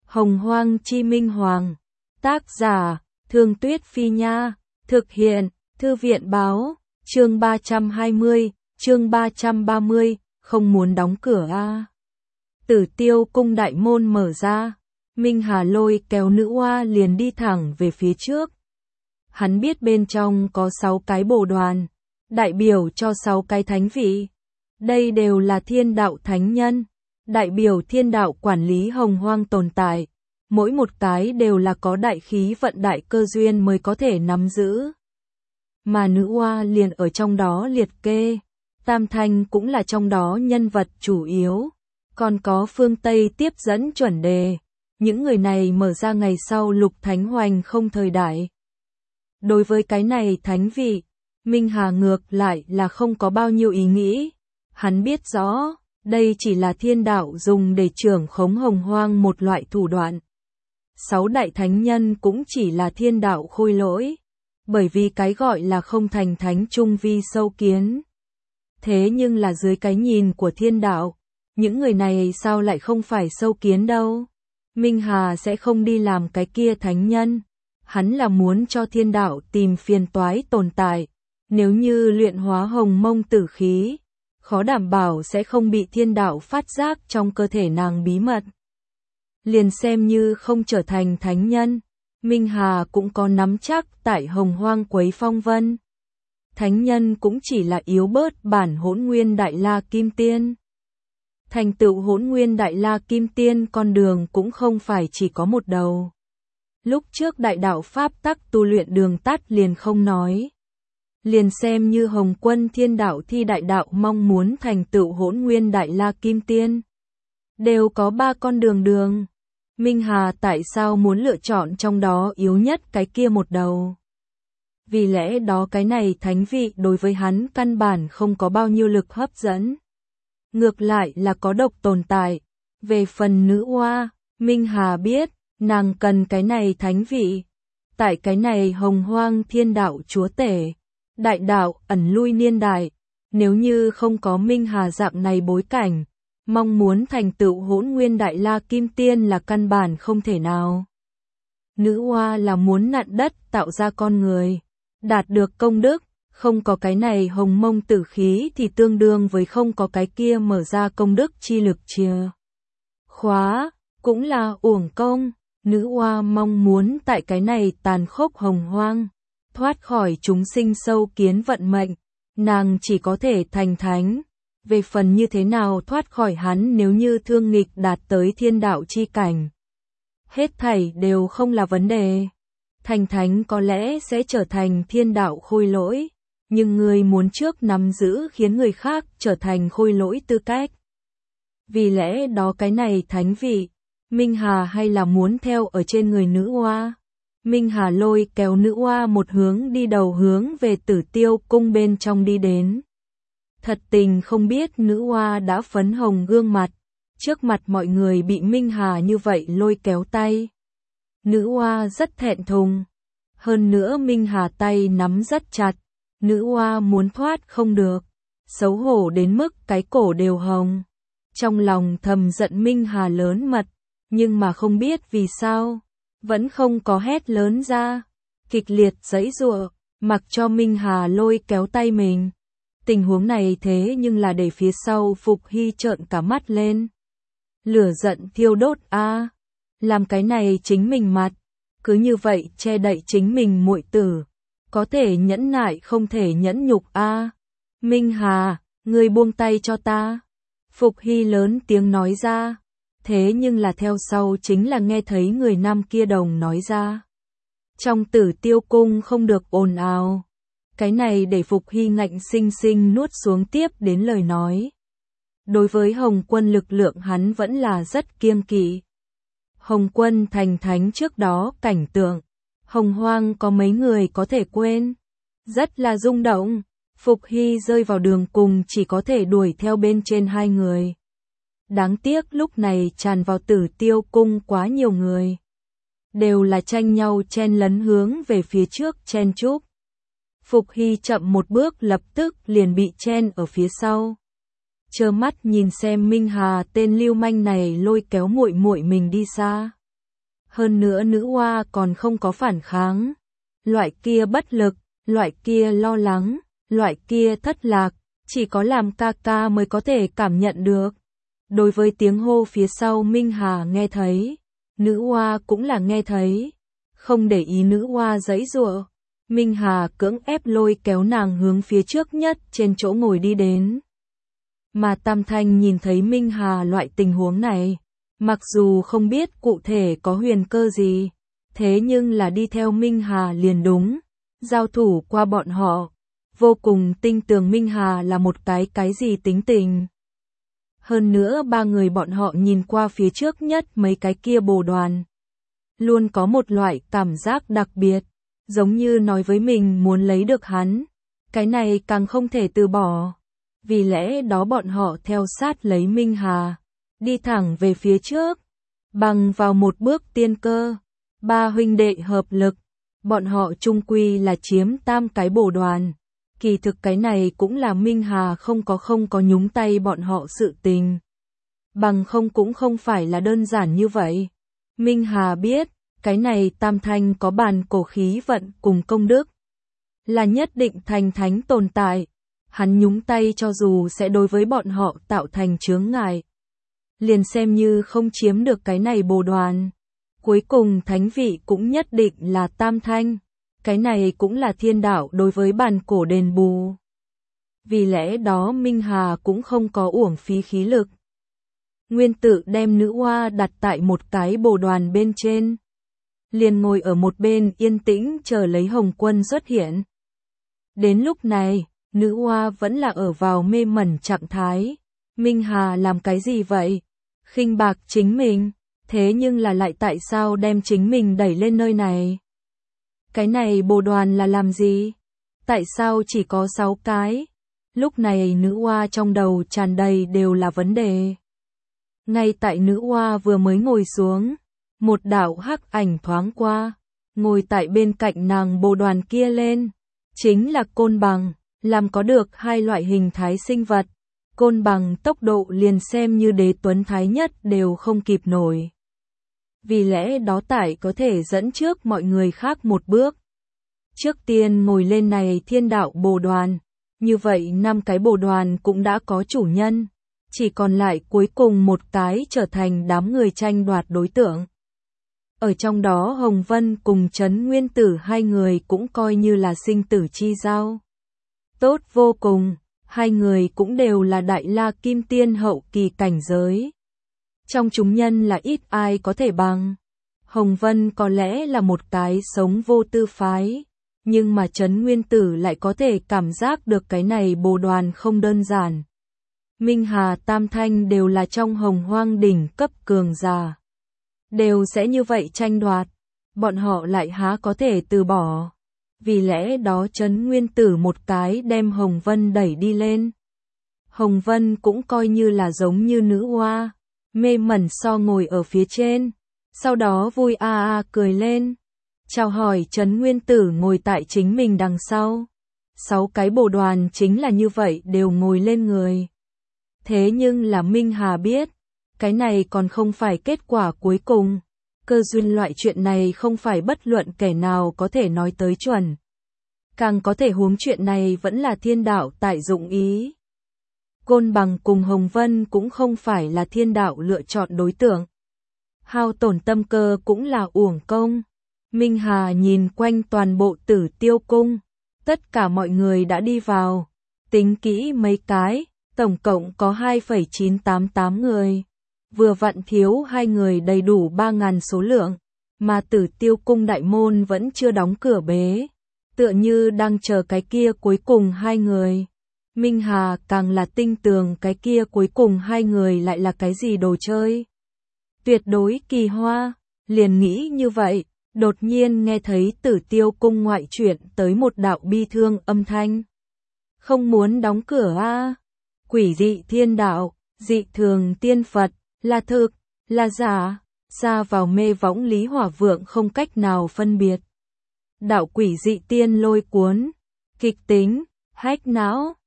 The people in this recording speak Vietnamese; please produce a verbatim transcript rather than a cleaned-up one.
Hồng Hoang Chi Minh Hoàng. Tác giả, Thương Tuyết Phi Nha. Thực hiện, Thư viện Báo. Chương ba trăm hai mươi, chương ba trăm ba mươi, không muốn đóng cửa a. À. Tử Tiêu cung đại môn mở ra, Minh Hà lôi kéo nữ oa liền đi thẳng về phía trước. Hắn biết bên trong có sáu cái bồ đoàn, đại biểu cho sáu cái thánh vị. Đây đều là thiên đạo thánh nhân, đại biểu thiên đạo quản lý hồng hoang tồn tại. Mỗi một cái đều là có đại khí vận đại cơ duyên mới có thể nắm giữ. Mà nữ oa liền ở trong đó liệt kê, Tam Thanh cũng là trong đó nhân vật chủ yếu. Còn có phương Tây tiếp dẫn chuẩn đề. Những người này mở ra ngày sau lục thánh hoành không thời đại. Đối với cái này thánh vị, Minh Hà ngược lại là không có bao nhiêu ý nghĩ. Hắn biết rõ, đây chỉ là thiên đạo dùng để trưởng khống hồng hoang một loại thủ đoạn. Sáu đại thánh nhân cũng chỉ là thiên đạo khôi lỗi. Bởi vì cái gọi là không thành thánh trung vi sâu kiến. Thế nhưng là dưới cái nhìn của thiên đạo, những người này sao lại không phải sâu kiến đâu. Minh Hà sẽ không đi làm cái kia thánh nhân. Hắn là muốn cho thiên đạo tìm phiền toái tồn tại. Nếu như luyện hóa hồng mông tử khí, khó đảm bảo sẽ không bị thiên đạo phát giác trong cơ thể nàng bí mật. Liền xem như không trở thành thánh nhân, Minh Hà cũng có nắm chắc tại hồng hoang quấy phong vân. Thánh nhân cũng chỉ là yếu bớt bản hỗn nguyên đại la kim tiên. Thành tựu hỗn nguyên đại la kim tiên con đường cũng không phải chỉ có một đầu. Lúc trước đại đạo pháp tắc tu luyện đường tắt liền không nói. Liền xem như Hồng Quân thiên đạo thi đại đạo mong muốn thành tựu hỗn nguyên đại la kim tiên. Đều có ba con đường đường. Minh Hà tại sao muốn lựa chọn trong đó yếu nhất cái kia một đầu? Vì lẽ đó cái này thánh vị đối với hắn căn bản không có bao nhiêu lực hấp dẫn. Ngược lại là có độc tồn tại. Về phần nữ oa, Minh Hà biết, nàng cần cái này thánh vị. Tại cái này hồng hoang thiên đạo chúa tể, đại đạo ẩn lui niên đại. Nếu như không có Minh Hà dạng này bối cảnh, mong muốn thành tựu hỗn nguyên đại la kim tiên là căn bản không thể nào. Nữ oa là muốn nặn đất tạo ra con người, đạt được công đức. Không có cái này hồng mông tử khí thì tương đương với không có cái kia mở ra công đức chi lực chìa khóa, cũng là uổng công. Nữ oa mong muốn tại cái này tàn khốc hồng hoang, thoát khỏi chúng sinh sâu kiến vận mệnh, nàng chỉ có thể thành thánh. Về phần như thế nào thoát khỏi hắn nếu như thương nghịch đạt tới thiên đạo chi cảnh, hết thảy đều không là vấn đề. Thành thánh có lẽ sẽ trở thành thiên đạo khôi lỗi. Nhưng người muốn trước nắm giữ khiến người khác trở thành khôi lỗi tư cách. Vì lẽ đó cái này thánh vị, Minh Hà hay là muốn theo ở trên người nữ oa. Minh Hà lôi kéo nữ oa một hướng đi đầu hướng về Tử Tiêu cung bên trong đi đến. Thật tình không biết nữ oa đã phấn hồng gương mặt, trước mặt mọi người bị Minh Hà như vậy lôi kéo tay. Nữ oa rất thẹn thùng, hơn nữa Minh Hà tay nắm rất chặt. Nữ oa muốn thoát không được, xấu hổ đến mức cái cổ đều hồng. Trong lòng thầm giận Minh Hà lớn mật, nhưng mà không biết vì sao, vẫn không có hét lớn ra, kịch liệt giãy giụa, mặc cho Minh Hà lôi kéo tay mình. Tình huống này thế nhưng là để phía sau Phục Hy trợn cả mắt lên. Lửa giận thiêu đốt a, à, làm cái này chính mình mặt, cứ như vậy che đậy chính mình muội tử. Có thể nhẫn nại không thể nhẫn nhục a. À. Minh Hà, ngươi buông tay cho ta. Phục Hy lớn tiếng nói ra. Thế nhưng là theo sau chính là nghe thấy người nam kia đồng nói ra. Trong Tử Tiêu cung không được ồn ào. Cái này để Phục Hy ngạnh sinh sinh nuốt xuống tiếp đến lời nói. Đối với Hồng Quân lực lượng hắn vẫn là rất kiêng kỵ. Hồng Quân thành thánh trước đó cảnh tượng. Hồng hoang có mấy người có thể quên. Rất là rung động. Phục Hy rơi vào đường cùng chỉ có thể đuổi theo bên trên hai người. Đáng tiếc lúc này tràn vào Tử Tiêu cung quá nhiều người. Đều là tranh nhau chen lấn hướng về phía trước chen chúc. Phục Hy chậm một bước lập tức liền bị chen ở phía sau. Trơ mắt nhìn xem Minh Hà tên lưu manh này lôi kéo muội muội mình đi xa. Hơn nữa nữ oa còn không có phản kháng. Loại kia bất lực, loại kia lo lắng, loại kia thất lạc, chỉ có làm ca ca mới có thể cảm nhận được. Đối với tiếng hô phía sau Minh Hà nghe thấy, nữ oa cũng là nghe thấy. Không để ý nữ oa giãy giụa, Minh Hà cưỡng ép lôi kéo nàng hướng phía trước nhất trên chỗ ngồi đi đến. Mà Tam Thanh nhìn thấy Minh Hà loại tình huống này, mặc dù không biết cụ thể có huyền cơ gì, thế nhưng là đi theo Minh Hà liền đúng, giao thủ qua bọn họ, vô cùng tin tưởng Minh Hà là một cái cái gì tính tình. Hơn nữa ba người bọn họ nhìn qua phía trước nhất mấy cái kia bồ đoàn, luôn có một loại cảm giác đặc biệt, giống như nói với mình muốn lấy được hắn, cái này càng không thể từ bỏ. Vì lẽ đó bọn họ theo sát lấy Minh Hà, đi thẳng về phía trước, bằng vào một bước tiên cơ, ba huynh đệ hợp lực, bọn họ chung quy là chiếm tam cái bồ đoàn. Kỳ thực cái này cũng là Minh Hà không có không có nhúng tay bọn họ sự tình. Bằng không cũng không phải là đơn giản như vậy. Minh Hà biết, cái này Tam Thanh có bàn cổ khí vận cùng công đức, là nhất định thành thánh tồn tại. Hắn nhúng tay cho dù sẽ đối với bọn họ tạo thành chướng ngại, liền xem như không chiếm được cái này bồ đoàn, cuối cùng thánh vị cũng nhất định là Tam Thanh. Cái này cũng là thiên đạo đối với bàn cổ đền bù. Vì lẽ đó Minh Hà cũng không có uổng phí khí lực. Nguyên Tử đem nữ oa đặt tại một cái bồ đoàn bên trên, liền ngồi ở một bên yên tĩnh chờ lấy Hồng Quân xuất hiện. Đến lúc này, nữ oa vẫn là ở vào mê mẩn trạng thái. Minh Hà làm cái gì vậy? Khinh bạc chính mình, thế nhưng là lại tại sao đem chính mình đẩy lên nơi này? Cái này bồ đoàn là làm gì? Tại sao chỉ có sáu cái? Lúc này nữ oa trong đầu tràn đầy đều là vấn đề. Ngay tại nữ oa vừa mới ngồi xuống, một đạo hắc ảnh thoáng qua, ngồi tại bên cạnh nàng bồ đoàn kia lên. Chính là côn bằng, làm có được hai loại hình thái sinh vật. Côn bằng tốc độ liền xem như đế tuấn thái nhất đều không kịp nổi. Vì lẽ đó tại có thể dẫn trước mọi người khác một bước. Trước tiên ngồi lên này thiên đạo bồ đoàn, như vậy năm cái bồ đoàn cũng đã có chủ nhân, chỉ còn lại cuối cùng một cái trở thành đám người tranh đoạt đối tượng. Ở trong đó Hồng Vân cùng Trấn Nguyên Tử hai người cũng coi như là sinh tử chi giao. Tốt vô cùng, hai người cũng đều là đại la kim tiên hậu kỳ cảnh giới. Trong chúng nhân là ít ai có thể bằng. Hồng Vân có lẽ là một cái sống vô tư phái, nhưng mà Trấn Nguyên Tử lại có thể cảm giác được cái này bồ đoàn không đơn giản. Minh Hà Tam Thanh đều là trong Hồng Hoang đỉnh cấp cường giả, đều sẽ như vậy tranh đoạt, bọn họ lại há có thể từ bỏ. Vì lẽ đó Trấn Nguyên Tử một cái đem Hồng Vân đẩy đi lên. Hồng Vân cũng coi như là giống như nữ oa, mê mẩn so ngồi ở phía trên, sau đó vui a a cười lên, chào hỏi Trấn Nguyên Tử ngồi tại chính mình đằng sau. Sáu cái bồ đoàn chính là như vậy đều ngồi lên người. Thế nhưng là Minh Hà biết, cái này còn không phải kết quả cuối cùng. Cơ duyên loại chuyện này không phải bất luận kẻ nào có thể nói tới chuẩn. Càng có thể huống chuyện này vẫn là thiên đạo tại dụng ý. Côn bằng cùng Hồng Vân cũng không phải là thiên đạo lựa chọn đối tượng. Hao tổn tâm cơ cũng là uổng công. Minh Hà nhìn quanh toàn bộ Tử Tiêu Cung. Tất cả mọi người đã đi vào. Tính kỹ mấy cái, tổng cộng có hai phẩy chín tám tám người. Vừa vặn thiếu hai người đầy đủ ba nghìn số lượng, mà Tử Tiêu Cung đại môn vẫn chưa đóng cửa bế, tựa như đang chờ cái kia cuối cùng hai người. Minh Hà càng là tinh tường cái kia cuối cùng hai người lại là cái gì đồ chơi. Tuyệt đối kỳ hoa, liền nghĩ như vậy, đột nhiên nghe thấy Tử Tiêu Cung ngoại chuyện tới một đạo bi thương âm thanh. Không muốn đóng cửa a à? Quỷ dị thiên đạo, dị thường tiên Phật. Là thực, là giả, ra vào mê võng Lý Hỏa Vượng không cách nào phân biệt. Đạo quỷ dị tiên lôi cuốn, kịch tính, hách não,